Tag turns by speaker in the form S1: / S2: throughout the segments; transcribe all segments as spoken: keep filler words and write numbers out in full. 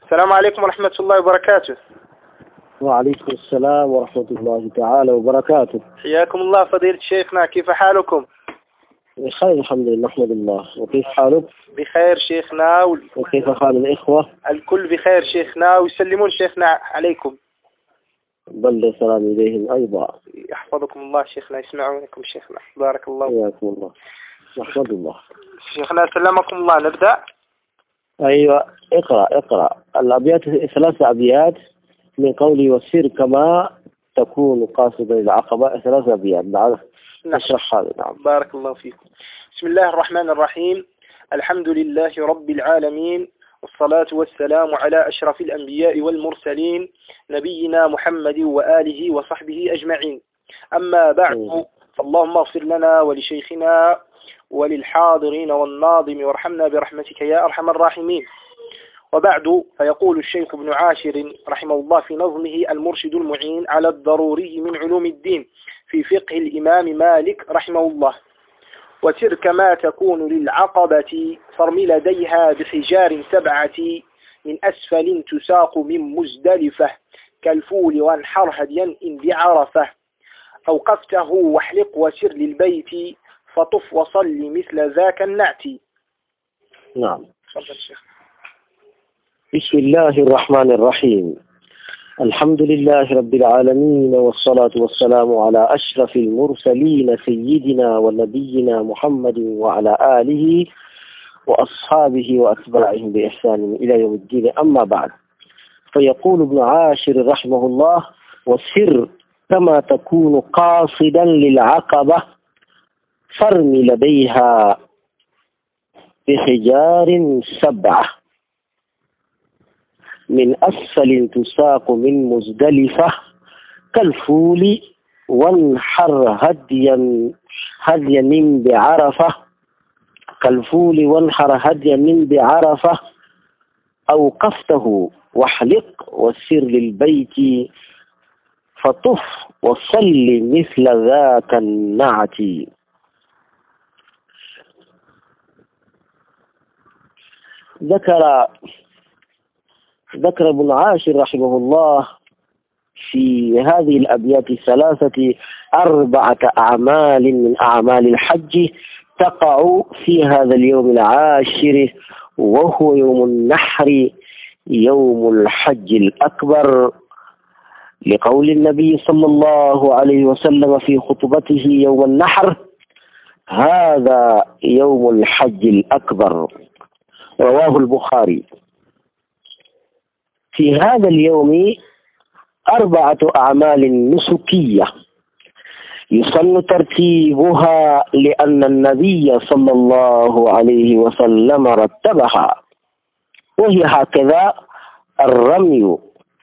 S1: السلام عليكم ورحمة الله وبركاته.
S2: وعليكم السلام ورحمة الله تعالى وبركاته.
S1: حياكم الله فضيلة شيخنا، كيف حالكم؟
S2: بخير الحمد لله نحمد الله. وكيف حالك؟
S1: بخير شيخنا.
S2: وكيف حال الإخوة؟
S1: الكل بخير شيخنا، ويسلمون شيخنا عليكم.
S2: بلغ سلام إليهم أيضا.
S1: يحفظكم الله شيخنا، يسمعونكم شيخنا، بارك الله.
S2: حياكم الله. نحمد الله.
S1: شيخنا سلمكم الله. نبدأ.
S2: أيوة، اقرأ اقرأ الأبيات، ثلاثة أبيات من قولي والسير كما تكون قاصدا للعقبة. ثلاثة أبيات. نعم نشرح هذا. نعم
S1: بارك الله فيكم. بسم الله الرحمن الرحيم. الحمد لله رب العالمين، والصلاة والسلام على أشرف الأنبياء والمرسلين، نبينا محمد وآله وصحبه أجمعين. أما بعد، فاللهم اغفر لنا ولشيخنا وللحاضرين والناظم، وارحمنا برحمتك يا أرحم الراحمين. وبعد، فيقول الشيخ ابن عاشر رحمه الله في نظمه المرشد المعين على الضروري من علوم الدين في فقه الإمام مالك رحمه الله: وسر كما تكون للعقبة فارم لديها بحجار سبعة، من أسفل تساق من مزدلفة كالفول، وانحر هديا إن بعرفة، أوقفته واحلق وسر للبيت فطف وصل مثل ذاك النعت.
S2: نعم.
S1: تفضل شيخ.
S2: بسم الله الرحمن الرحيم. الحمد لله رب العالمين، والصلاة والسلام على أشرف المرسلين سيدنا ونبينا محمد وعلى آله وأصحابه وأتباعهم بإحسان إلى يوم الدين. أما بعد، فيقول ابن عاشر رحمه الله: وسر كما تكون قاصدا للعقبة فارم لديها بحجار سبعة، من أسفل تساق من مزدلفة كالفول، وانحر هديا هديا من بعرفة كالفول وانحر هديا من بعرفة، أوقفته واحلق وسر للبيت فطف وصل مثل ذاك النعت. ذكر ذكر ابن عاشر رحمه الله في هذه الأبيات الثلاثة أربعة أعمال من أعمال الحج تقع في هذا اليوم العاشر، وهو يوم النحر، يوم الحج الأكبر، لقول النبي صلى الله عليه وسلم في خطبته يوم النحر: هذا يوم الحج الأكبر، رواه البخاري. في هذا اليوم أربعة أعمال نسكية يسن ترتيبها لأن النبي صلى الله عليه وسلم رتبها، وهي هكذا: الرمي،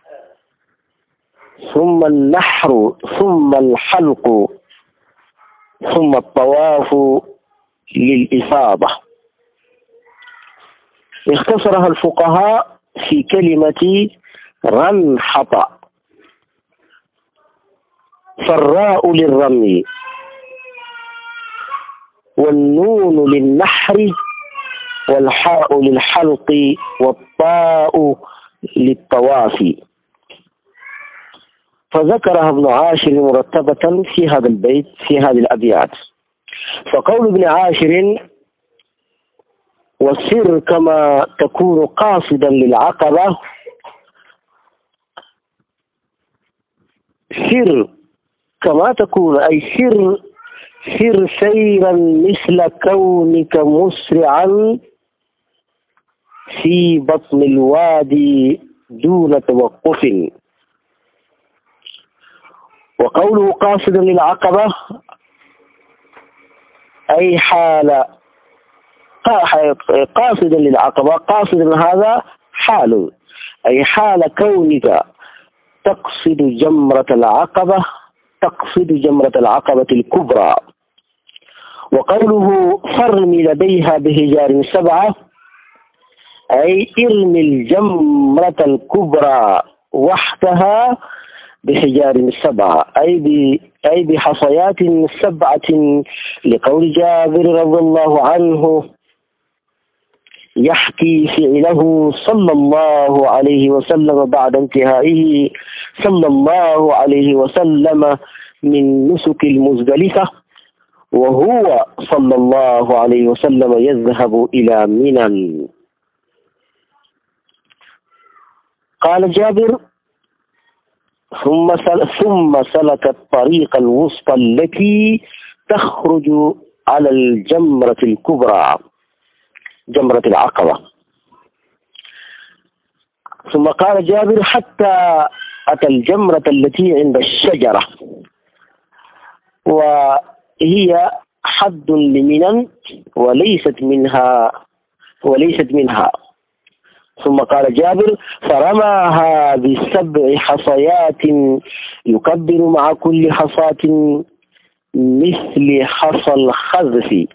S2: ثم النحر، ثم الحلق، ثم الطواف للإفاضة. اختصرها الفقهاء في كلمة رنحط، فالراء للرمي، والنون للنحر، والحاء للحلق، والطاء للطواف. فذكرها ابن عاشر مرتبة في هذا البيت في هذه الأبيات. فقول ابن عاشر: والسر كما تكون قاصدا للعقبة، سر كما تكون أي سر سر سيرا مثل كونك مسرعا في بطن الوادي دون توقف. وقوله قاصدا للعقبة أي حال قاصدا للعقبة، قاصدا هذا حال، أي حال كونك تقصد جمرة العقبة، تقصد جمرة العقبة الكبرى. وقوله فارم لديها بحجار سبعة أي ارمي الجمرة الكبرى وحدها بحجار سبعة، أي أي بحصيات سبعة، لقول جابر رضي الله عنه: يحكي فعله صلى الله عليه وسلم بعد انتهائه صلى الله عليه وسلم من نسك المزدلفة، وهو صلى الله عليه وسلم يذهب إلى منى. قال جابر: ثم ثم سلك الطريق الوسطى التي تخرج على الجمرة الكبرى، جمرة العقبة. ثم قال جابر: حتى أتى الجمرة التي عند الشجرة، وهي حد لمنى وليست منها وليست منها. ثم قال جابر: فرماها بسبع حصيات يكبر مع كل حصاة مثل حصى الخذف،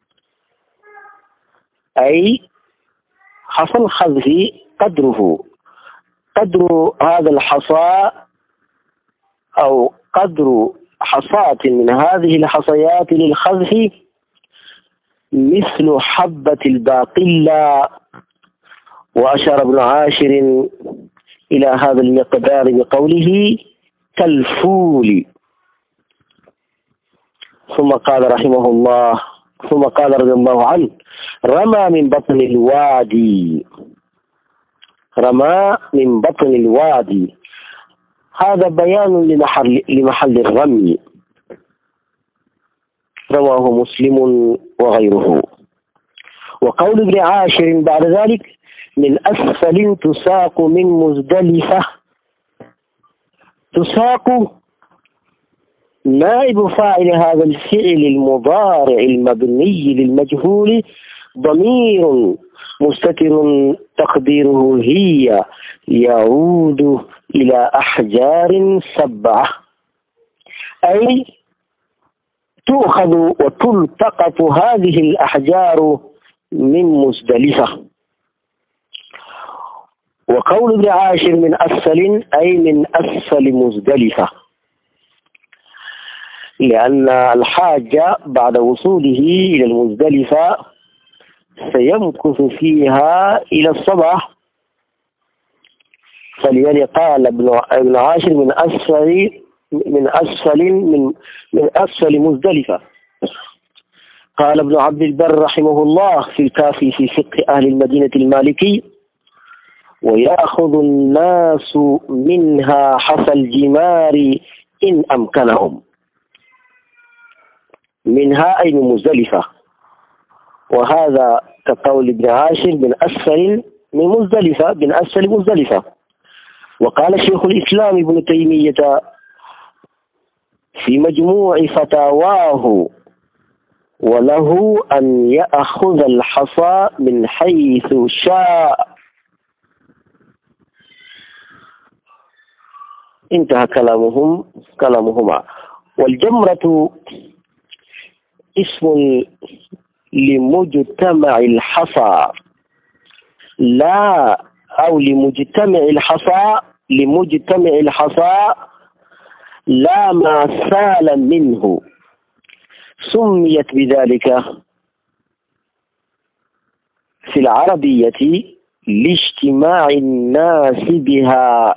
S2: أي حصى الخذف قدره قدر هذا الحصى أو قدر حصاة من هذه الحصيات للخذف مثل حبة الباقلة. وأشار ابن عاشر إلى هذا المقدار بقوله كالفول. ثم قال رحمه الله ثم قال رضي الله عنه: رمى من بطن الوادي رمى من بطن الوادي هذا بيان لمحل, لمحل الرمي، رواه مسلم وغيره. وقول ابن عاشر بعد ذلك: من أسفل تساق من مزدلفة. تساق نائب فاعل هذا الفعل المضارع المبني للمجهول ضمير مستتر تقديره هي يعود إلى أحجار سبعة، أي تؤخذ وتلتقط هذه الأحجار من مزدلفة. وقول ابن عاشر من أسفل أي من أسفل مزدلفة، لأن الحاج بعد وصوله إلى المزدلفة سيمكث فيها إلى الصباح، فلذلك قال ابن عاشر من أسفل من أسفل من من أسفل مزدلفة. قال ابن عبد البر رحمه الله في الكافي في فقه أهل المدينة المالكي: ويأخذ الناس منها حصى الجمار إن أمكنهم. منها أي من مزدلفة، وهذا كقول ابن عاشر من أسفل من مزدلفة من أسفل مزدلفة. وقال شيخ الإسلام ابن تيمية في مجموع فتاواه: وله أن يأخذ الحصى من حيث شاء. انتهى كلامهم كلامهما. والجمرة اسم لمجتمع الحصى، لا أو لمجتمع الحصى لمجتمع الحصى لا ما سال منه، سميت بذلك في العربية لاجتماع الناس بها،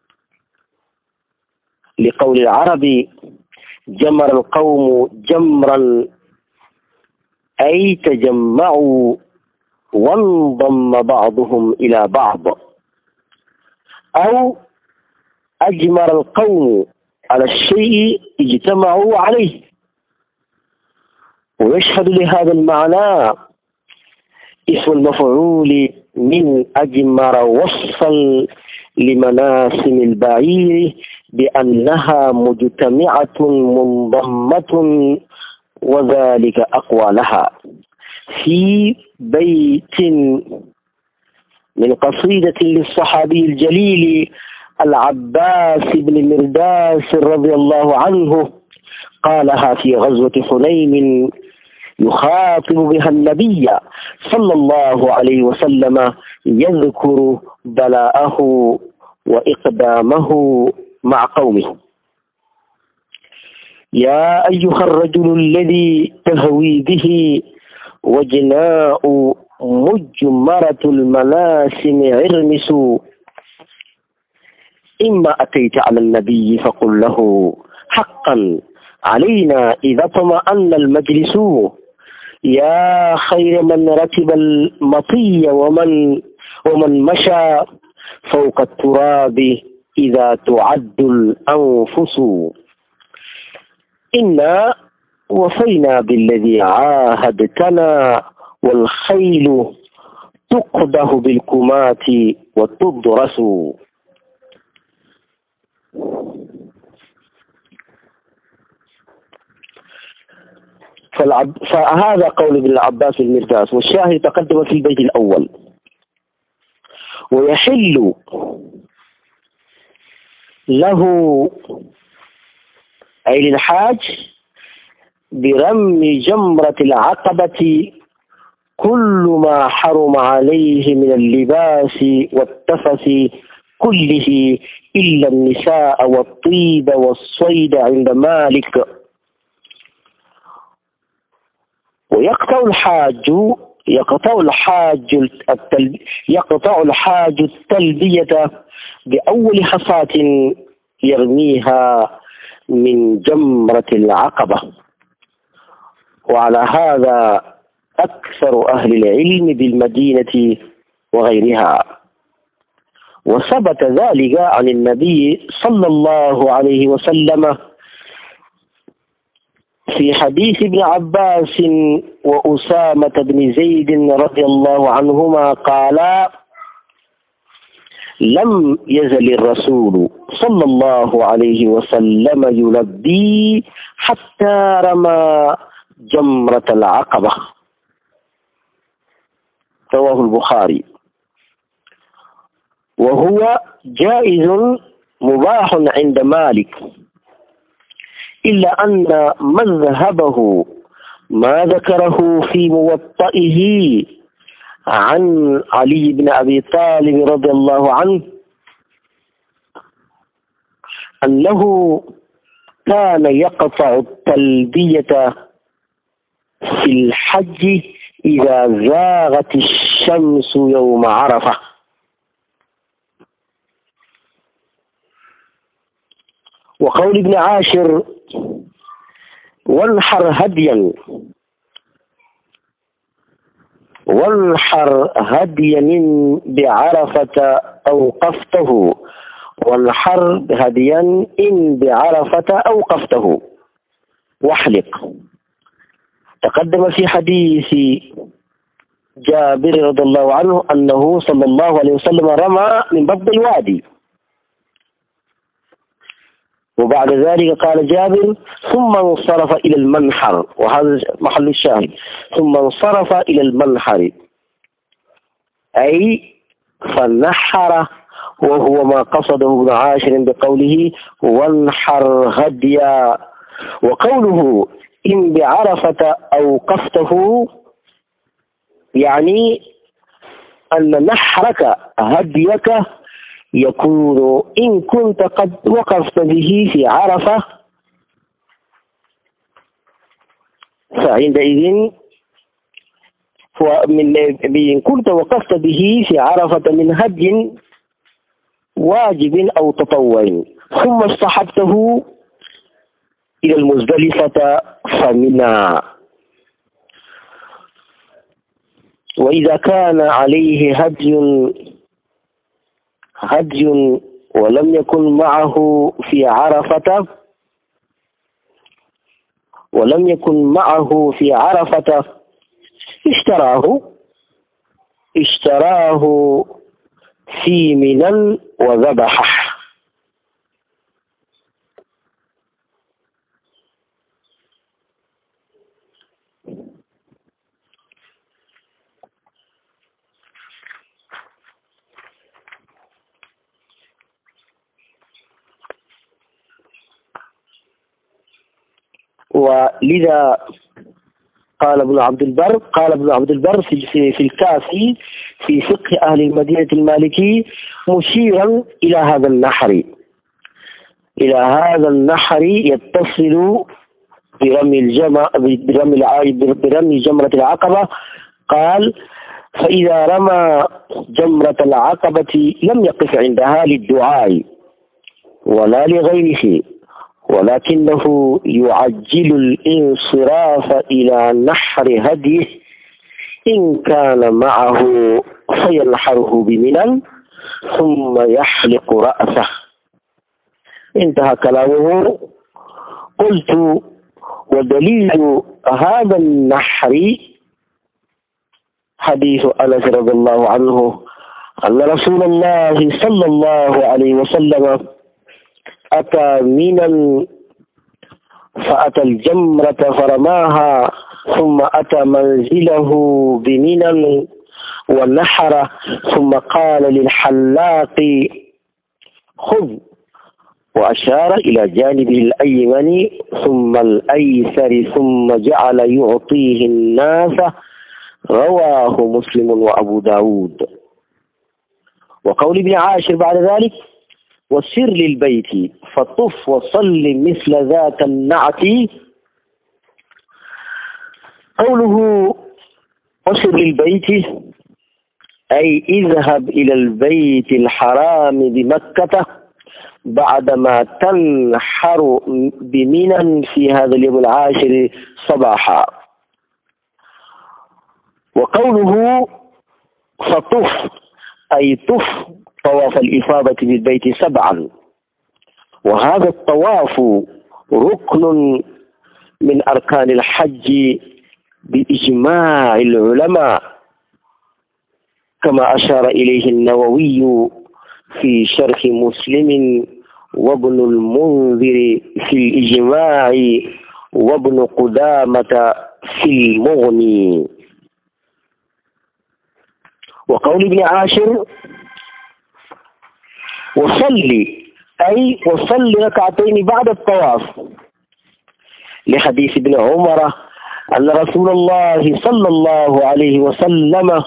S2: لقول العربي: جمر القوم جمرا، أي تجمعوا وانضم بعضهم إلى بعض، أو أجمر القوم على الشيء اجتمعوا عليه. ويشهد لهذا المعنى اسم المفعول من أجمر وصفا لمناسم البعير بأنها مجتمعة منضمة، وذلك أقوى لها. في بيت من قصيدة للصحابي الجليل العباس بن مرداس رضي الله عنه قالها في غزوة حنين يخاطب بها النبي صلى الله عليه وسلم يذكر بلاءه وإقدامه مع قومه: يا أيها الرجل الذي تهوي به وجناء مجمرة المناسم عرمس، إما أتيت على النبي فقل له حقا علينا إذا طمأن المجلس، يا خير من ركب المطي ومن ومن مشى فوق التراب إذا تعد الأنفس، إنا وفينا بالذي عاهدتنا والخيل تقده بالكمات وتدرس. فالعب... فهذا قول ابن العباس المرداس، والشاهد تقدم في البيت الأول. ويحل له أي للحاج برمي جمرة العقبة كل ما حرم عليه من اللباس والتفس كله إلا النساء والطيب والصيد عند مالك. ويقطع الحاج يقطع الحاج التلب... يقطع الحاج التلبية بأول حصاة يرميها من جمرة العقبة. وعلى هذا أكثر أهل العلم بالمدينة وغيرها. وثبت ذلك عن النبي صلى الله عليه وسلم في حديث ابن عباس وأسامة بن زيد رضي الله عنهما قال: لم يزل الرسول صلى الله عليه وسلم يلبي حتى رمى جمرة العقبة. رواه البخاري. وهو جائز مباح عند مالك، إلا أن مذهبه ما ذكره في موطئه عن علي بن أبي طالب رضي الله عنه أنه كان يقطع التلبية في الحج إذا زاغت الشمس يوم عرفة. وقول ابن عاشر: وانحر هديا وانحر هديا بعرفة أوقفته وانحر هديا إن بعرفة أوقفته واحلق. تقدم في حديث جابر رضي الله عنه أنه صلى الله عليه وسلم رمى من بطن الوادي. وبعد ذلك قال جابر: ثم انصرف إلى المنحر، وهذا محل الشاهد، ثم انصرف إلى المنحر أي فنحر، وهو ما قصده ابن عاشر بقوله وانحر هديا. وقوله إن بعرفة أوقفته يعني أن نحرك هديك يكون إن كنت قد وقفت به في عرفة، فعندئذ إن كنت وقفت به في عرفة من هدي واجب أو تطوع ثم اصطحبته إلى المزدلفة فمنى. وإذا كان عليه هدي هدي ولم يكن معه في عرفة ولم يكن معه في عرفة اشتراه اشتراه في منى وذبحه. ولذا قال ابن عبد البر قال ابن عبد البر في في الكافي في فقه أهل المدينة المالكي مشيرا إلى هذا النحر إلى هذا النحر يتصل برمي الجمع برمي برمي جمرة العقبة. قال: فإذا رمى جمرة العقبة لم يقف عندها للدعاء ولا لغيره، ولكنه يعجل الانصراف إلى نحر هديه إن كان معه فينحره بمنى ثم يحلق رأسه. انتهى كلامه. قلت: ودليل هذا النحر حديث أنس رضي الله عنه أن رسول الله صلى الله عليه وسلم أتى منا فأتى الجمرة فرماها، ثم أتى منزله بمنى ونحر، ثم قال للحلاق: خذ، وأشار إلى جانبه الأيمن ثم الأيسر، ثم جعل يعطيه الناس. رواه مسلم وأبو داود. وقول ابن عاشر بعد ذلك: وسر للبيت فطف وصل مثل ذات النعت. قوله وسر للبيت أي اذهب إلى البيت الحرام بمكة بعدما تنحر بمنى في هذا اليوم العاشر صباحا. وقوله فطف أي طف طواف الإفاضة بالبيت سبعا، وهذا الطواف ركن من أركان الحج بإجماع العلماء، كما أشار إليه النووي في شرح مسلم، وابن المنذر في الإجماع، وابن قدامة في المغني. وقول ابن عاشر وصلي أي وصلي ركعتين بعد الطواف، لحديث ابن عمر أن رسول الله صلى الله عليه وسلم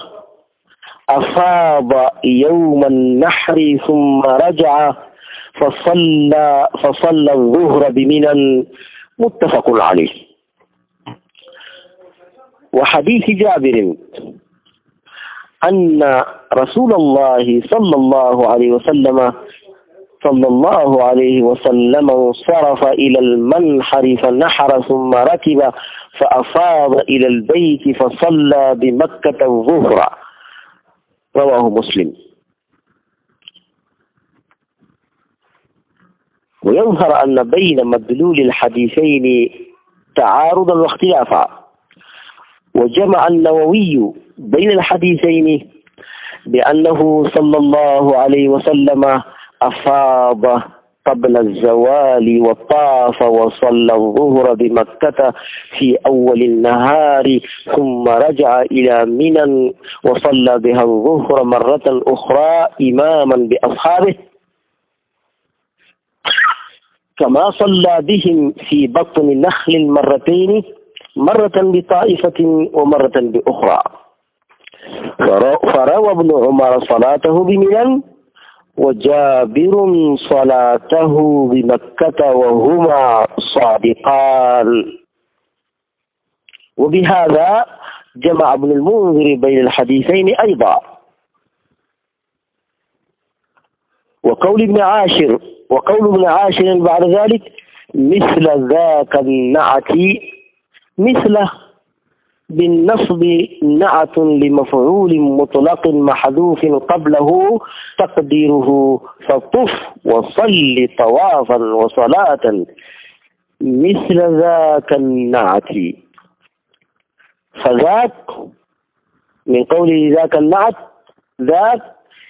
S2: أفاض يوم النحر ثم رجع فصلى فصلى الظهر بمنى، متفق عليه. وحديث جابر أن رسول الله صلى الله عليه وسلم صلى الله عليه وسلم انصرف إلى المنحر فنحر ثم ركب فأفاض إلى البيت فصلى بمكة الظهر. رواه مسلم. ويظهر أن بين مدلول الحديثين تعارضا واختلافا، وجمع النووي بين الحديثين بأنه صلى الله عليه وسلم أفاض قبل الزوال وطاف وصلى الظهر بمكة في أول النهار، ثم رجع إلى منى وصلى بها الظهر مرة أخرى إماما بأصحابه، كما صلى بهم في بطن نخل مرتين، مرة بطائفة ومرة بأخرى. فروى ابن عمر صلاته بمنى وجابر صلاته بمكة وهما صادقان. وبهذا جمع ابن المنذر بين الحديثين أيضا. وقول ابن عاشر وقول ابن عاشر بعد ذلك مثل ذاك النعت، مثله بالنصب نعت لمفعول مطلق محذوف قبله تقديره فطف وصل طوافا وصلاة مثل ذاك النعت. فذاك من قوله ذاك النعت، ذاك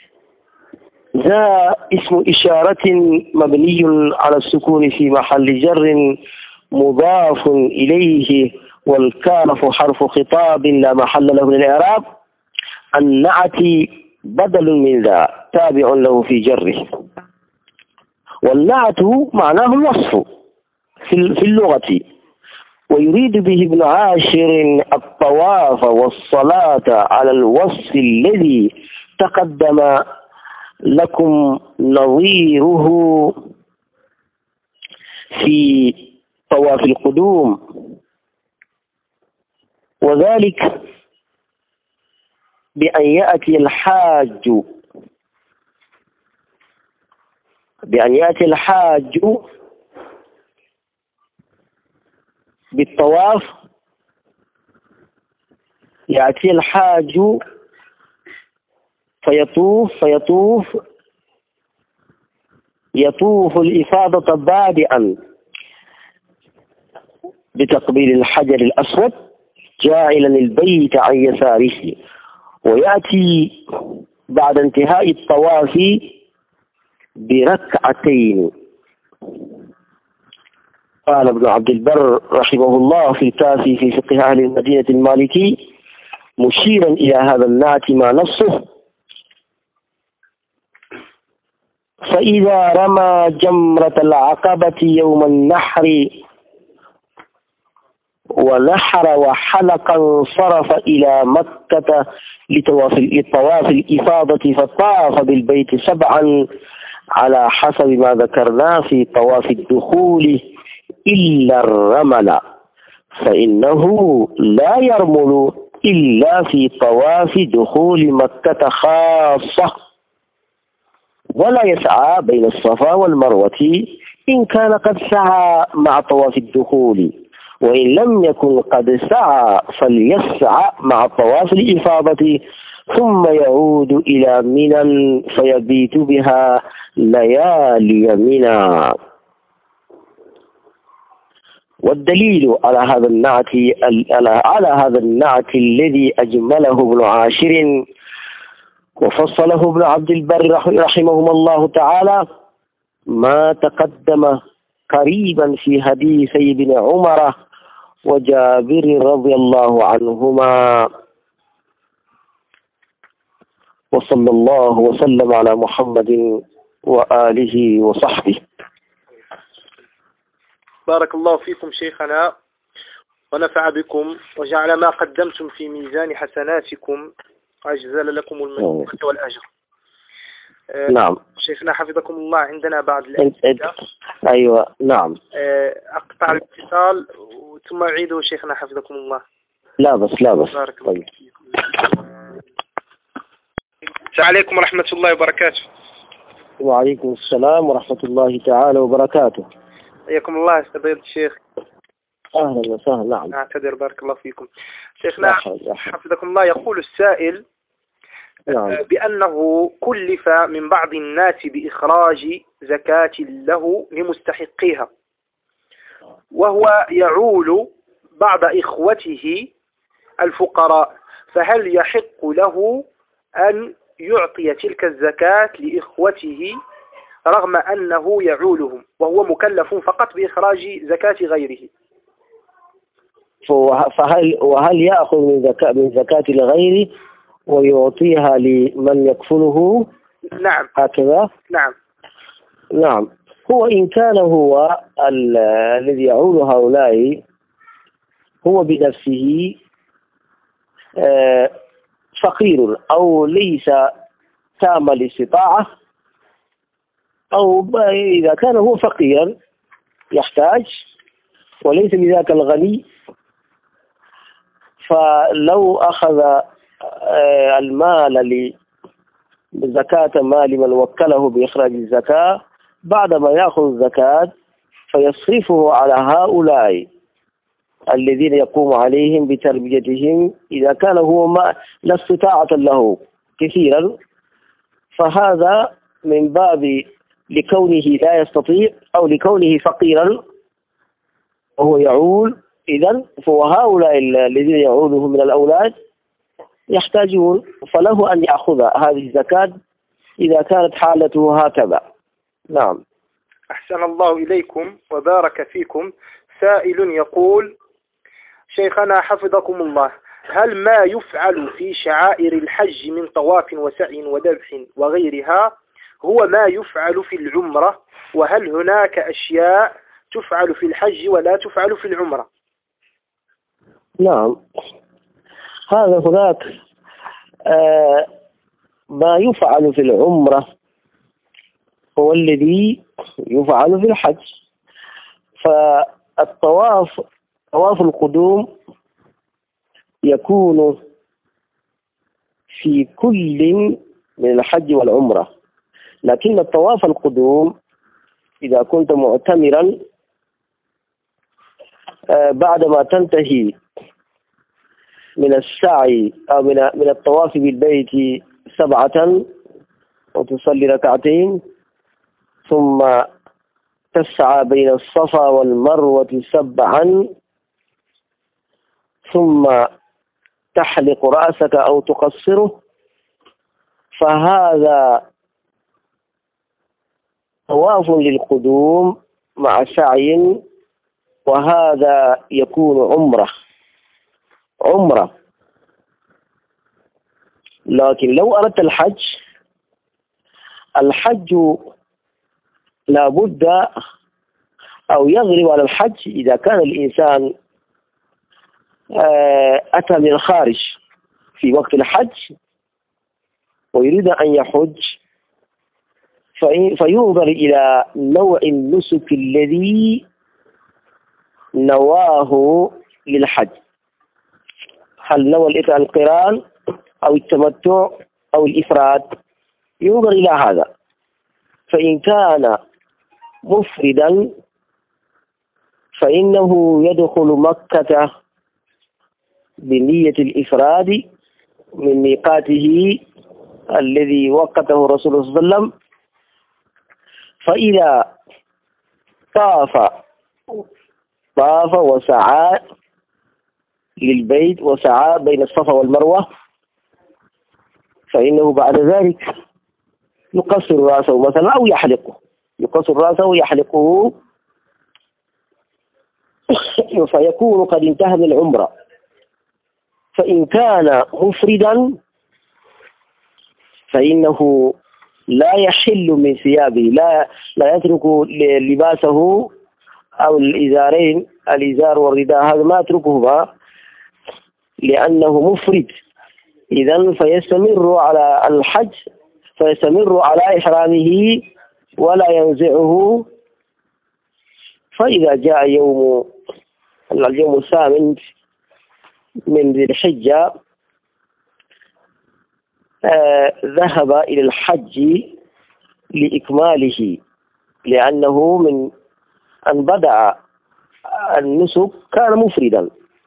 S2: ذا اسم إشارة مبني على السكون في محل جر مضاف إليه، والكاف حرف خطاب لا محل له من الإعراب. النعت بدل من ذا تابع له في جره. والنعت معناه الوصف في اللغة، ويريد به ابن عاشر الطواف والصلاة على الوصف الذي تقدم لكم نظيره في طواف القدوم. وذلك بأن يأتي الحاج بأن يأتي الحاج بالطواف يأتي الحاج فيطوف فيطوف يطوف الإفاضة بادئا بتقبيل الحجر الأسود جاعلا البيت عن يساره، ويأتي بعد انتهاء الطواف بركعتين. قال ابن عبد البر رحمه الله في الكافي في فقه أهل المدينة المالكي مشيرا إلى هذا النعت ما نصه: فإذا رمى جمرة العقبة يوم النحر ونحر وحلق انصرف إلى مكة لطواف لطواف الإفاضة فطاف بالبيت سبعا على حسب ما ذكرنا في طواف الدخول إلا الرمل، فإنه لا يرمل إلا في طواف دخول مكة خاصة، ولا يسعى بين الصفا والمروة إن كان قد سعى مع طواف الدخول، وإن لم يكن قد سعى فليسعى مع طواف الإفاضة ثم يعود إلى منى فيبيت بها ليالي منى. والدليل على هذا النعت على هذا النعت الذي أجمله ابن عاشر وفصله ابن عبد البر رحمهما الله تعالى ما تقدم قريبا في حديثي ابن عمر وجابر رضي الله عنهما. وصلى الله وسلم على محمد وآله وصحبه.
S1: بارك الله فيكم شيخنا ونفع بكم وجعل ما قدمتم في ميزان حسناتكم وأجزل لكم المغفرة والأجر.
S2: نعم
S1: شيخنا حفظكم الله، عندنا بعض الأسئلة.
S2: أيوة نعم.
S1: أقطع الاتصال ثم أعيده شيخنا حفظكم الله.
S2: لا بس لا بس.
S1: بارك الله فيكم. السلام عليكم ورحمة الله وبركاته.
S2: وعليكم السلام ورحمة الله تعالى وبركاته.
S1: حياكم الله استاذ الشيخ.
S2: أهلا وسهلا. نعم.
S1: أعتذر. بارك الله فيكم شيخنا حفظكم الله. يقول السائل
S2: نعم.
S1: بأنه كلف من بعض الناس بإخراج زكاة له لمستحقيها، وهو يعول بعض إخوته الفقراء، فهل يحق له أن يعطي تلك الزكاة لإخوته رغم أنه يعولهم وهو مكلف فقط بإخراج زكاة غيره؟
S2: فهل وهل يأخذ من زكاة من زكاة الغير ويعطيها لمن يكفله؟
S1: نعم.
S2: هكذا.
S1: نعم.
S2: نعم. هو إن كان هو الذي يعول هؤلاء هو بنفسه فقير أو ليس تام الاستطاعة، أو إذا كان هو فقيرا يحتاج وليس بذاك الغني، فلو أخذ المال لزكاة مال من وكله بإخراج الزكاة، بعدما يأخذ الزكاة فيصرفه على هؤلاء الذين يقوم عليهم بتربيتهم، إذا كان هو ما لا استطاعة له كثيرا، فهذا من باب لكونه لا يستطيع أو لكونه فقيرا وهو يعول. إذن فهؤلاء الذين يعولهم من الأولاد يحتاجون، فله أن يأخذ هذه الزكاة إذا كانت حالته هكذا. نعم.
S1: أحسن الله إليكم وبارك فيكم. سائل يقول: شيخنا حفظكم الله، هل ما يفعل في شعائر الحج من طواف وسعي وذبح وغيرها هو ما يفعل في العمرة؟ وهل هناك أشياء تفعل في الحج ولا تفعل في العمرة؟
S2: نعم. هذا هناك آه ما يفعل في العمرة هو الذي يفعل في الحج. فالطواف طواف القدوم يكون في كل من الحج والعمرة، لكن الطواف القدوم إذا كنت معتمرا بعدما تنتهي من السعي أو من من الطواف بالبيت سبعة وتصلي ركعتين، ثم تسعى بين الصفا والمروة سبعا، ثم تحلق رأسك أو تقصره، فهذا طواف للقدوم مع سعي، وهذا يكون عمرة عمرة. لكن لو أردت الحج، الحج لابد أو يغلب على الحج إذا كان الإنسان أتى من الخارج في وقت الحج ويريد أن يحج، فينظر إلى نوع النسك الذي نواه للحج، هل نوى القران أو التمتع أو الإفراد، ينظر إلى هذا. فإن كان مفردا فإنه يدخل مكة بنية الإفراد من ميقاته الذي وقته رسول الله صلى الله عليه وسلم، فإذا طاف طاف وسعى للبيت وسعى بين الصفا والمروة، فإنه بعد ذلك يقصر رأسه مثلا أو يحلقه يقصر رأسه ويحلقه فيكون قد انتهى من العمرة. فإن كان مفردا فإنه لا يحل من ثيابه، لا لا يترك لباسه أو الإزارين، الإزار والرداء، هذا ما يتركهما لأنه مفرد. إذن فيستمر على الحج، فيستمر على إحرامه ولا ينزعه. فإذا جاء يوم اليوم الثامن من ذي الحجة آه ذهب إلى الحج لإكماله، لأنه من أن بدأ النسك كان مفردا.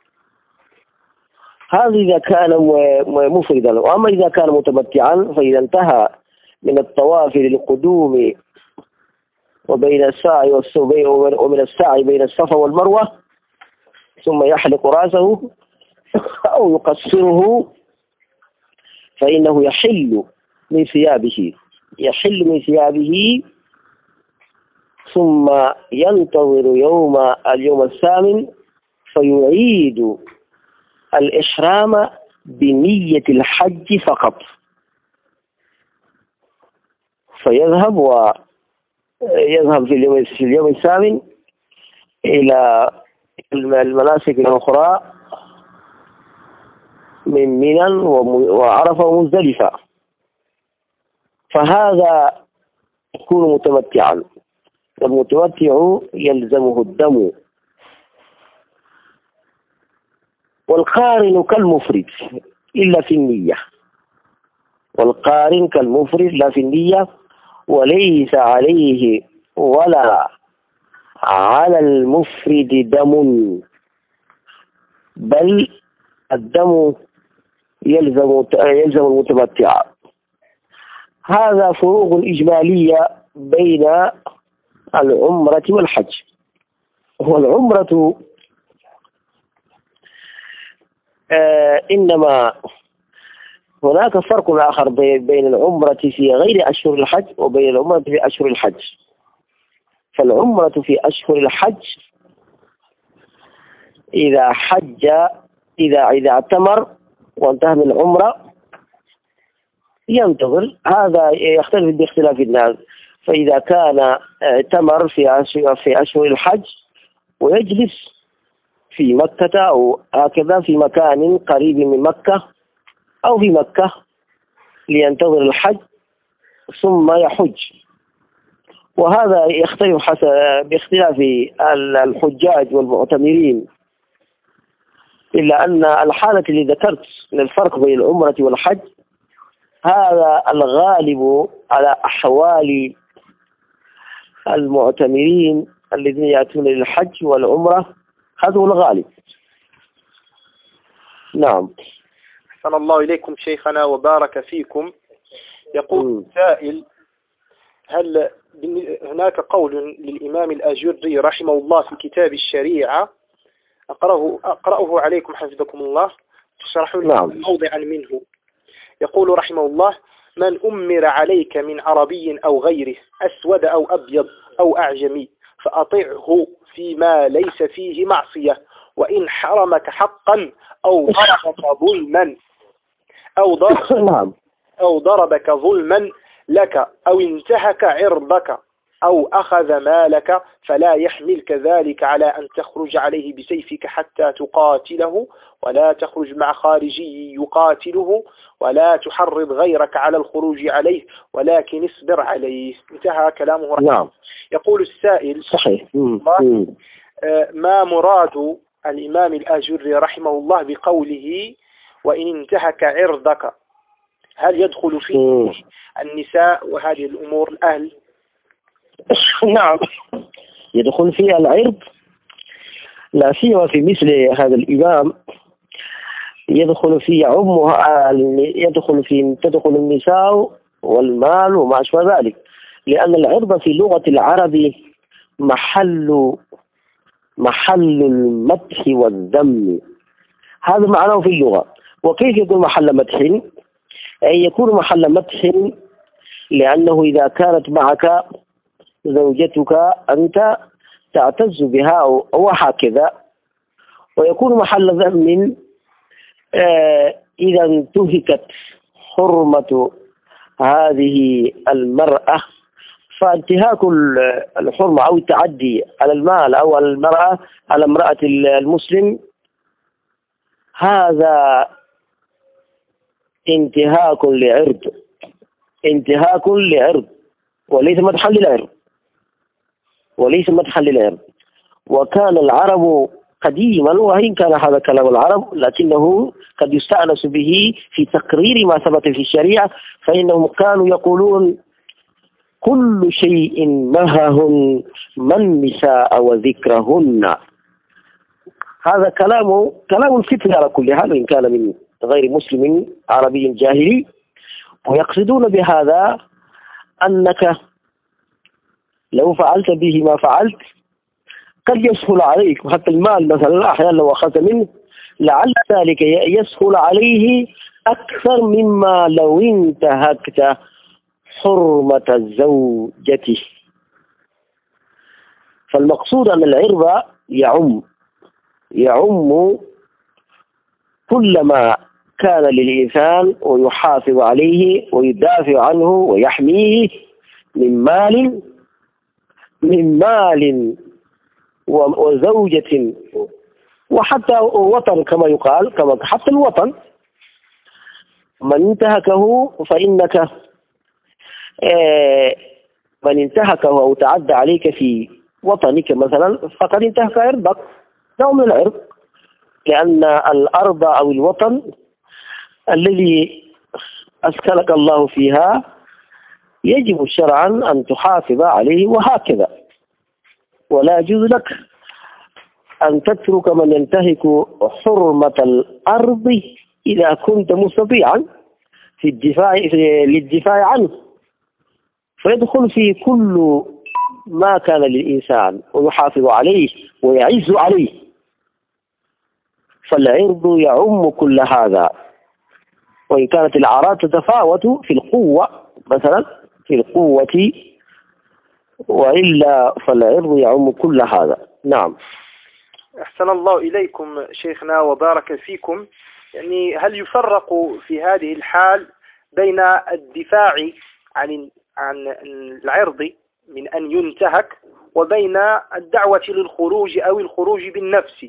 S2: هذا إذا كان مفردا. وأما إذا كان متمتعا فإذا انتهى من الطواف للقدوم وبين السعي والسعي ومن السعي بين الصفا والمروة، ثم يحلق رأسه أو يقصره، فإنه يحل من ثيابه يحل من ثيابه ثم ينتظر يوم اليوم الثامن فيعيد الإحرام بنية الحج فقط، فيذهب ويذهب في اليوم في اليوم الثامن إلى المناسك الأخرى من منى وعرفة ومزدلفة، فهذا يكون متمتعا. والمتمتع يلزمه الدم. والقارن كالمفرد إلا في النية والقارن كالمفرد لا في النية، وليس عليه ولا على المفرد دم، بل الدم يلزم يلزم المتمتع. هذا فروق إجمالية بين العمرة والحج. والعمرة آه إنما هناك فرق آخر بين العمرة في غير أشهر الحج وبين العمرة في أشهر الحج. فالعمرة في أشهر الحج إذا حج إذا إذا اعتمر وانتهى من العمرة ينتظر، هذا يختلف باختلاف الناس. فإذا كان اعتمر في أشهر في أشهر الحج ويجلس في مكة أو هكذا في مكان قريب من مكة أو في مكة لينتظر الحج ثم يحج، وهذا يختلف حسب باختلاف الحجاج والمعتمرين. إلا أن الحالة اللي ذكرت للفرق بين العمرة والحج هذا الغالب على أحوال المعتمرين الذين يأتون للحج والعمرة، هذا هو الغالب. نعم.
S1: أحسن الله إليكم شيخنا وبارك فيكم. يقول سائل: هل هناك قول للإمام الأجري رحمه الله في كتاب الشريعة، أقرأه, أقرأه عليكم حفظكم الله، تشرحون
S2: نعم.
S1: موضعا منه. يقول رحمه الله: من أمر عليك من عربي أو غيره، أسود أو أبيض أو أعجمي، فأطعه فيما ليس فيه معصية، وإن حرمك حقا أو ضربك ظلما أو ضربك, أو ضربك ظلما لك أو انتهك عرضك أو أخذ مالك، فلا يحملك ذلك على أن تخرج عليه بسيفك حتى تقاتله، ولا تخرج مع خارجي يقاتله، ولا تحرض غيرك على الخروج عليه، ولكن اصبر عليه. انتهى كلامه.
S2: نعم.
S1: يقول السائل:
S2: صحيح.
S1: ما مراد الإمام الآجري رحمه الله بقوله وإن انتهك عرضك؟ هل يدخل فيه النساء وهذه الأمور الأهل؟
S2: نعم، يدخل فيها العرض، لا سيما في مثل هذا الإمام، يدخل في عمها، يدخل في تدخل النساء والمال وما أشبه ذلك، لأن العرض في لغة العرب محل محل المدح والذم، هذا معناه في اللغة. وكيف يكون محل مدح؟ أي يكون محل مدح لأنه إذا كانت معك زوجتك أنت تعتز بها وهكذا، ويكون محل ذم إذا انتهكت حرمة هذه المرأة، فانتهاك الحرمة أو التعدي على المال أو على المرأة على امرأة المسلم، هذا انتهاك لعرض انتهاك لعرض وليس مدحا للعرض وليس مدحا للعرض. وكان العرب قديما، وإن كان هذا كلام العرب لكنه قد يستأنس به في تقرير ما ثبت في الشريعة، فإنهم كانوا يقولون كل شيء نهاهن من النساء وذكرهن. هذا كلام كلام الفتن على كل حال، إن كان من غير مسلم عربي جاهلي، ويقصدون بهذا أنك لو فعلت به ما فعلت قد يسهل عليك، وحتى المال مثلا أحيانا لو أخذت منه لعل ذلك يسهل عليه أكثر مما لو انتهكت حرمة زوجته. فالمقصود أن العرض يعم يعم كل ما كان للإنسان ويحافظ عليه ويدافع عنه ويحميه من مال من مال وزوجة وحتى وطن، كما يقال، كما حتى الوطن من انتهكه فإنك من انتهكه أو تعدى عليك في وطنك مثلا فقد انتهك عرضك، نوع من العرض، لأن الأرض أو الوطن الذي أسكنك الله فيها يجب شرعا أن تحافظ عليه وهكذا. ولا يجوز لك أن تترك من ينتهك حرمة الأرض إذا كنت مستطيعا في الدفاع في للدفاع عنه، فيدخل في كل ما كان للإنسان ويحافظ عليه ويعز عليه. فالعرض يعم كل هذا، وإن كانت الأعراض تتفاوت في القوة مثلا في القوة، وإلا فالعرض يعم كل هذا. نعم.
S1: أحسن الله إليكم شيخنا وبارك فيكم. يعني هل يفرق في هذه الحال بين الدفاع عن عن العرض من أن ينتهك وبين الدعوة للخروج أو الخروج بالنفس؟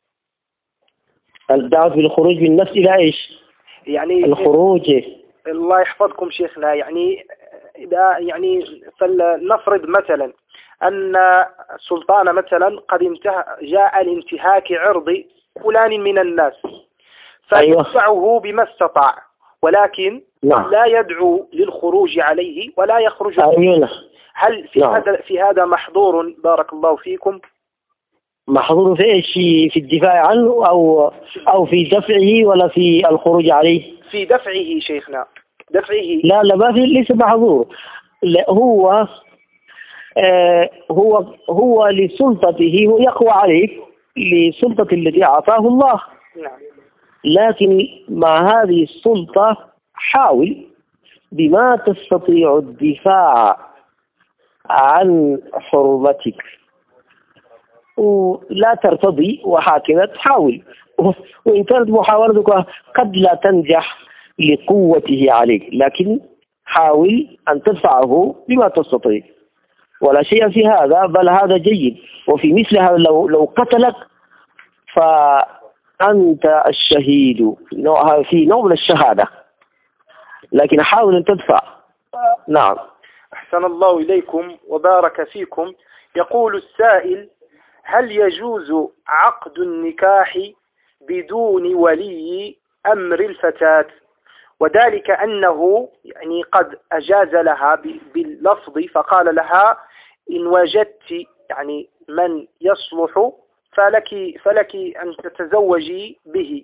S2: الدعوة بالخروج بالنفس إلى إيش؟
S1: يعني
S2: الخروج،
S1: الله يحفظكم شيخنا، يعني إذا يعني فلنفرض مثلا أن السلطان مثلا قد انتهى جاء لانتهاك عرض فلان من الناس، فيدفعه بما استطاع ولكن
S2: نعم.
S1: لا يدعو للخروج عليه ولا يخرج.
S2: أيوة.
S1: هل في
S2: نعم.
S1: هذا في هذا محظور بارك الله فيكم؟
S2: محظور في إيش؟ في الدفاع عنه أو أو في دفعه ولا في الخروج عليه؟
S1: في دفعه شيخنا، دفعه.
S2: لا لا، ما في، ليس محظور. لا، هو آه هو هو لسلطته، هو يقوى عليك لسلطة التي أعطاه الله.
S1: نعم.
S2: لكن مع هذه السلطة حاول بما تستطيع الدفاع عن حرمتك، ولا ترتضي وحاكمة تحاول، وإن كانت محاولتك قد لا تنجح لقوته عليك، لكن حاول أن تدفعه بما تستطيع، ولا شيء في هذا، بل هذا جيد. وفي مثل هذا لو لو قتلك فأنت الشهيد، في نوع من الشهادة، لكن حاول أن تدفع. نعم.
S1: أحسن الله إليكم وبارك فيكم. يقول السائل: هل يجوز عقد النكاح بدون ولي أمر الفتاة؟ وذلك أنه يعني قد أجاز لها باللفظ، فقال لها: إن وجدت يعني من يصلح فلك فلك أن تتزوجي به،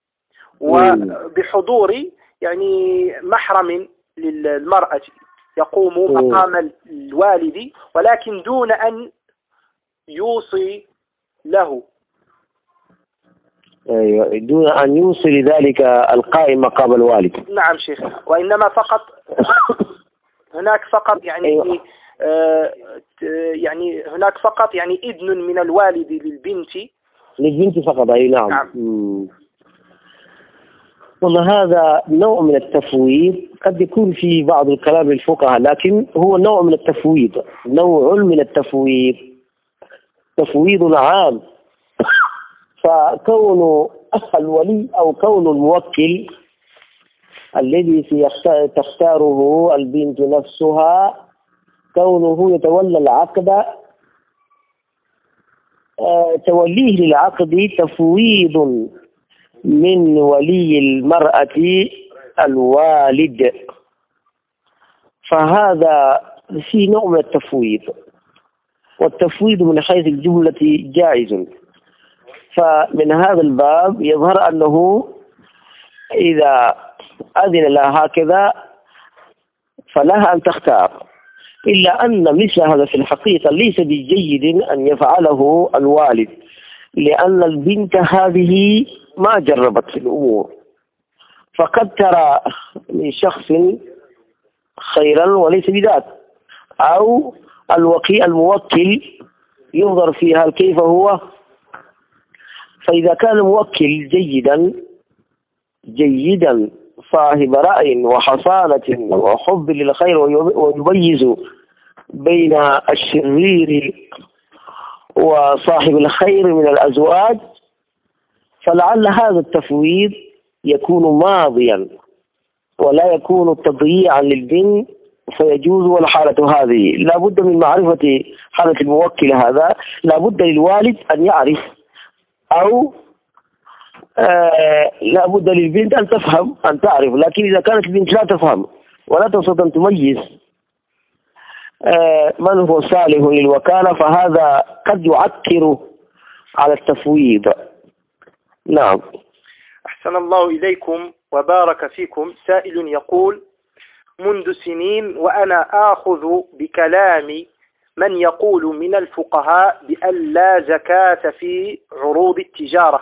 S1: وبحضور يعني محرم للمرأة يقوم مقام الوالد، ولكن دون أن يوصي له.
S2: أيوة، دون أن يوصل ذلك القائم مقام الوالد.
S1: نعم شيخ، وإنما فقط هناك فقط يعني
S2: أيوة.
S1: آه يعني هناك فقط يعني إذن من الوالد للبنت
S2: للبنت فقط. أي نعم.
S1: نعم.
S2: والله هذا نوع من التفويض، قد يكون في بعض الكلام الفقهاء، لكن هو نوع من التفويض، نوع من التفويض، تفويض عام. فكون الولي أو كون الموكل الذي تختاره البنت نفسها، كونه يتولى العقد، توليه للعقد تفويض من ولي المرأة الوالد، فهذا في نوع من التفويض، والتفويض من حيث الجملة جائز. فمن هذا الباب يظهر أنه إذا أذن لها هكذا فلها أن تختار، إلا أن مثل هذا في الحقيقة ليس بجيد أن يفعله الوالد، لأن البنت هذه ما جربت في الأمور، فقد ترى من شخص خيرا وليس بذات، أو الوكيل الموكل ينظر فيها كيف هو. فإذا كان الموكل جيدا جيدا صاحب رأي وحصانة وحب للخير ويميز بين الشرير وصاحب الخير من الأزواج، فلعل هذا التفويض يكون ماضيا ولا يكون تضييعا للبنت، فيجوز. والحالة هذه لا بد من معرفة حالة الموكل هذا، لا بد للوالد أن يعرف، أو آه لا بد للبنت أن تفهم أن تعرف. لكن إذا كانت البنت لا تفهم ولا تستطيع أن تميز آه من هو صالح للوكالة، فهذا قد يعكر على التفويض. نعم.
S1: أحسن الله إليكم وبارك فيكم. سائل يقول: منذ سنين وأنا آخذ بكلام من يقول من الفقهاء بأن لا زكاة في عروض التجارة،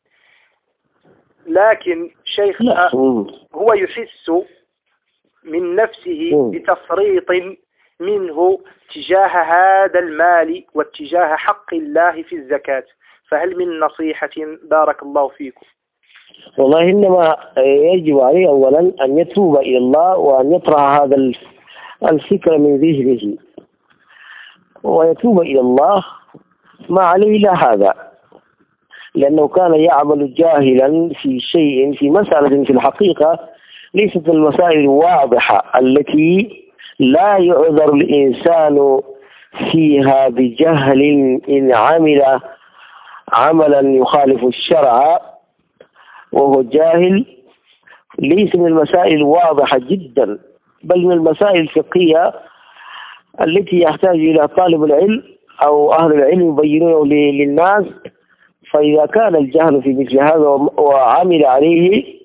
S1: لكن شيخنا هو يحس من نفسه بتفريط منه تجاه هذا المال واتجاه حق الله في الزكاة، فهل من نصيحة بارك الله فيكم؟
S2: والله إنما يجب عليه أولا أن يتوب إلى الله وأن يطرح هذا الفكر من ذهنه ويتوب إلى الله، ما عليه إلا هذا، لأنه كان يعمل جاهلا في شيء، في مسألة في الحقيقة ليست المسائل الواضحة التي لا يعذر الإنسان فيها بجهل إن عمل عملا يخالف الشرع وهو جاهل، ليس من المسائل الواضحة جدا، بل من المسائل الفقهية التي يحتاج إلى طالب العلم أو أهل العلم يبينونه للناس. فإذا كان الجهل في مثل هذا وعمل عليه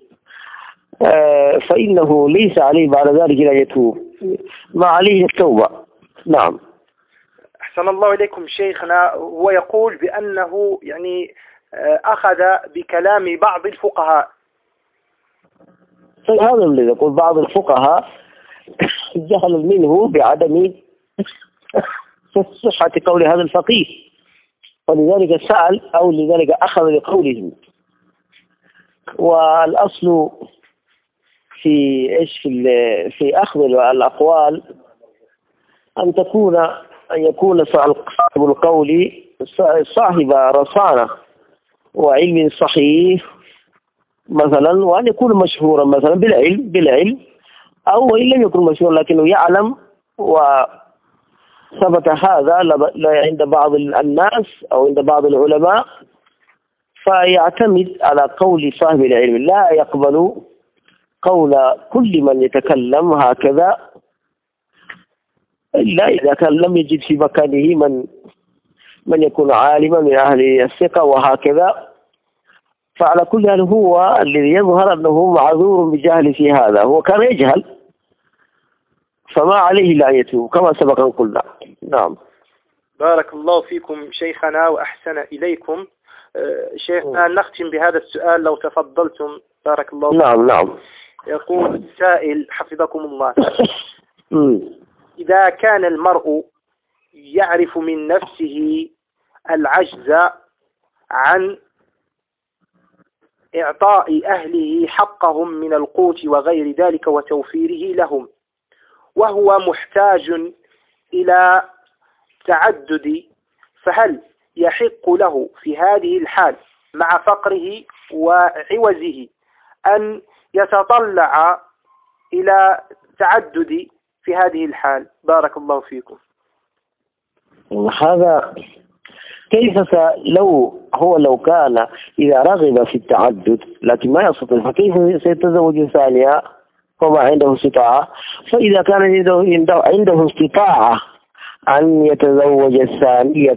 S2: فإنه ليس عليه بعد ذلك أن يتوب، ما عليه التوبة. نعم.
S1: أحسن الله إليكم شيخنا. هو يقول بأنه يعني أخذ بكلام بعض الفقهاء.
S2: فهذا الذي يقول بعض الفقهاء جهل منه بعدم صحة قول هذا الفقيه، ولذلك سأل أو لذلك أخذ بقولهم. والأصل في إيش في في أخذ الأقوال أن تكون أن يكون صاحب القول صاحب رصانة وعلم صحيح مثلا، وأن يكون مشهورا مثلا بالعلم بالعلم أو إن لم يكن مشهورا لكنه يعلم وثبت هذا عند بعض الناس أو عند بعض العلماء، فيعتمد على قول صاحب العلم، لا يقبل قول كل من يتكلم هكذا إلا إذا كان لم يجد في مكانه من من يكون عالما من أهل الثقة وهكذا. فعلى كل حال هو الذي يظهر أنه معذور بجهل في هذا، هو كان يجهل فما عليه لا يتوب كما سبق أن قلنا. نعم.
S1: بارك الله فيكم شيخنا وأحسن إليكم. شيخنا نختم بهذا السؤال لو تفضلتم. بارك الله فيكم.
S2: نعم نعم.
S1: يقول السائل حفظكم الله: إذا كان المرء يعرف من نفسه العجز عن إعطاء أهله حقهم من القوت وغير ذلك وتوفيره لهم، وهو محتاج إلى تعدد، فهل يحق له في هذه الحال مع فقره وعوزه أن يتطلع إلى تعدد في هذه الحال؟ بارك الله فيكم.
S2: هذا كيف لو هو لو كان إذا رغب في التعدد لكن ما يستطيع فكيف سيتزوج ثانية وما عنده استطاعة؟ فإذا كان عنده عنده استطاعة أن يتزوج الثانية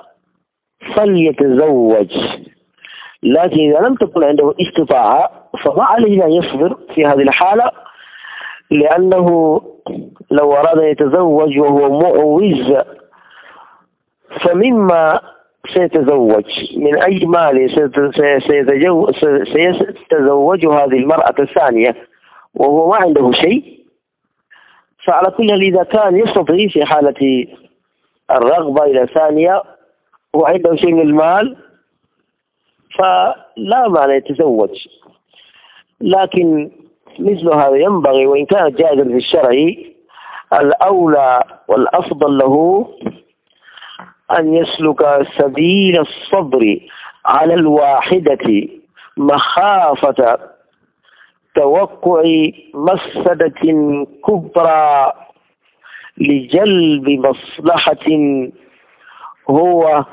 S2: فليتزوج، لكن إذا لم تكن عنده استطاعة فما عليه أن يصبر في هذه الحالة، لأنه لو أراد أن يتزوج وهو معوز فمما سيتزوج من أي مال سيتزوج هذه المرأة الثانية وهو ما عنده شيء. فعلى كل حال إذا كان يستطيع في حالة الرغبة إلى ثانية وعنده شيء من المال فلا معنى يتزوج. لكن مثل هذا ينبغي وإن كان جائزا في الشرع الأولى والأفضل له أن يسلك سبيل الصبر على الواحدة مخافة توقع مفسدة كبرى لجلب مصلحة هو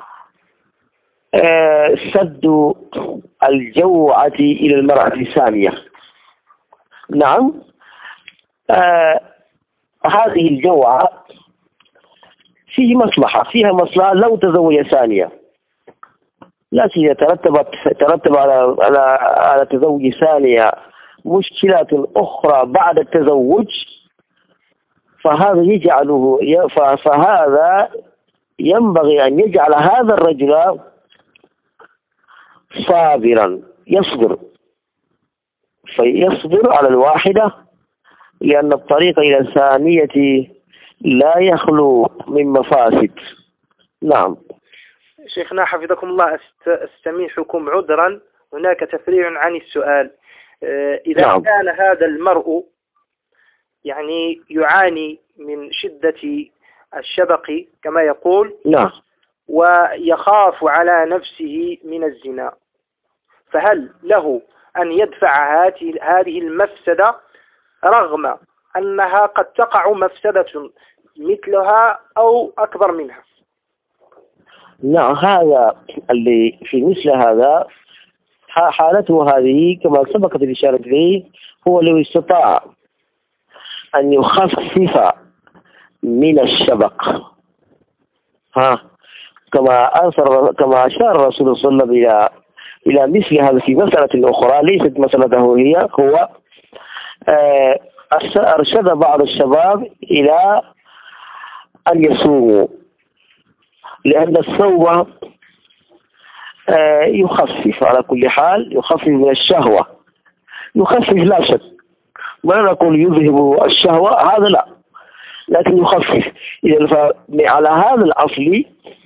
S2: سد الجوعة إلى المرأة الثانية. نعم. آه هذه الجوعة فيه مصلحة فيها مصلحة لو تزوج ثانية، لكن إذا ترتبت ترتب على على على تزوج ثانية مشكلات أخرى بعد التزوج فهذا يجعله فهذا ينبغي أن يجعل هذا الرجل صابرا يصبر فيصبر على الواحدة، لأن الطريق إلى الثانية لا يخلو من مفاسد. نعم.
S1: شيخنا حفظكم الله أستميحكم عذرا، هناك تفريع عن السؤال. إذا نعم. كان هذا المرء يعني يعاني من شدة الشبق كما يقول
S2: نعم.
S1: ويخاف على نفسه من الزنا، فهل له أن يدفع هذه المفسدة رغم أنها قد تقع مفسدة مثلها أو أكبر منها؟
S2: نعم. هذا اللي في مثل هذا حالته هذه كما سبقت الإشارة إليه، هو لو استطاع أن يخفف من الشبق، ها كما أنصر كما أشار الرسول صلى الله عليه وسلم إلى إلى مثل هذا في مسألة أخرى ليست مسألته هي، هو آه أرشد بعض الشباب إلى أن يصوموا، لأن الصوم آه يخفف على كل حال، يخفف من الشهوة، يخفف لا شك، ما نقول يذهب الشهوة هذا لا، لكن يخفف. إذا على هذا الأصل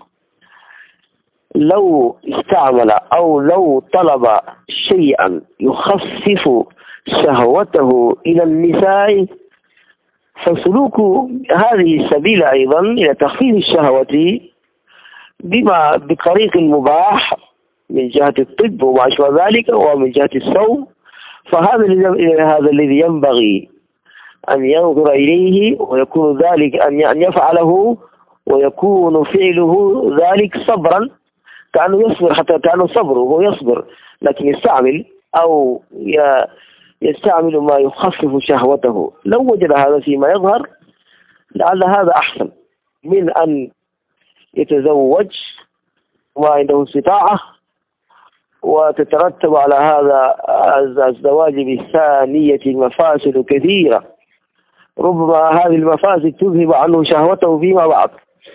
S2: لو استعمل أو لو طلب شيئا يخفف شهوته إلى النساء، فسلوك هذه السبيل أيضا إلى تخفيف الشهوة بما بطريق مباح من جهة الطب وما أشبه ذلك ومن جهة الصوم، فهذا هذا الذي ينبغي أن ينظر إليه، ويكون ذلك أن يفعله، ويكون فعله ذلك صبرا، كأنه يصبر، حتى كأنه صبره هو يصبر، لكن يستعمل أو يستعمل ما يخفف شهوته. لو وجد هذا فيما يظهر لعل هذا أحسن من أن يتزوج وما عنده استطاعة وتترتب على هذا الزواج بالثانية مفاسد كثيرة، ربما هذه المفاسد تذهب عنه شهوته فيما بعد.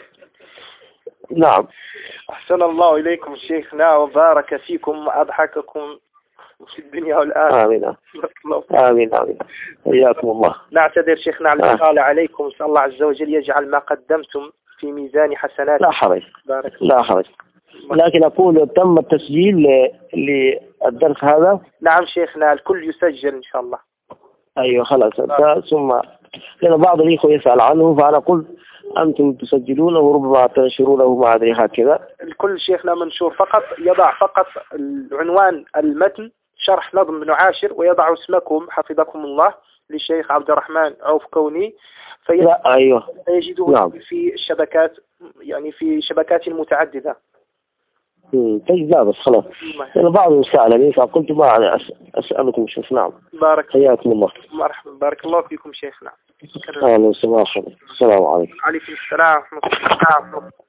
S2: نعم.
S1: أحسن الله إليكم شيخنا وبارك فيكم وأضحككم في الدنيا والآخرة.
S2: آمين آمين آمين. حياكم الله.
S1: نعتذر شيخنا على الإطالة عليكم، نسأل الله عز وجل يجعل ما قدمتم في ميزان حسنات.
S2: لا حرج لا حرج، لكن أقول تم التسجيل للدرس هذا.
S1: نعم شيخنا، الكل يسجل إن شاء الله.
S2: أيوة خلاص. ثم لأن بعض الإخوة يسأل عنه، فأنا قلت أنتم تسجلونه وربما تنشرونه ما أدري هكذا.
S1: الكل شيخنا منشور، فقط يضع فقط العنوان المتن شرح نظم بن عاشر، ويضع اسمكم حفظكم الله للشيخ عبد الرحمن عوف كوني، في
S2: أيوة.
S1: فيجده نعم. في الشبكات، يعني في شبكات متعددة.
S2: طيب لا بس خلاص، أنا بعضهم سألني فقلت ما أنا أسألكم شوف. نعم
S1: بارك
S2: حياكم الله.
S1: مرحبا، بارك الله فيكم شيخنا.
S2: أهلا وسهلا. السلام عليكم.
S1: عليكم السلام ورحمة الله.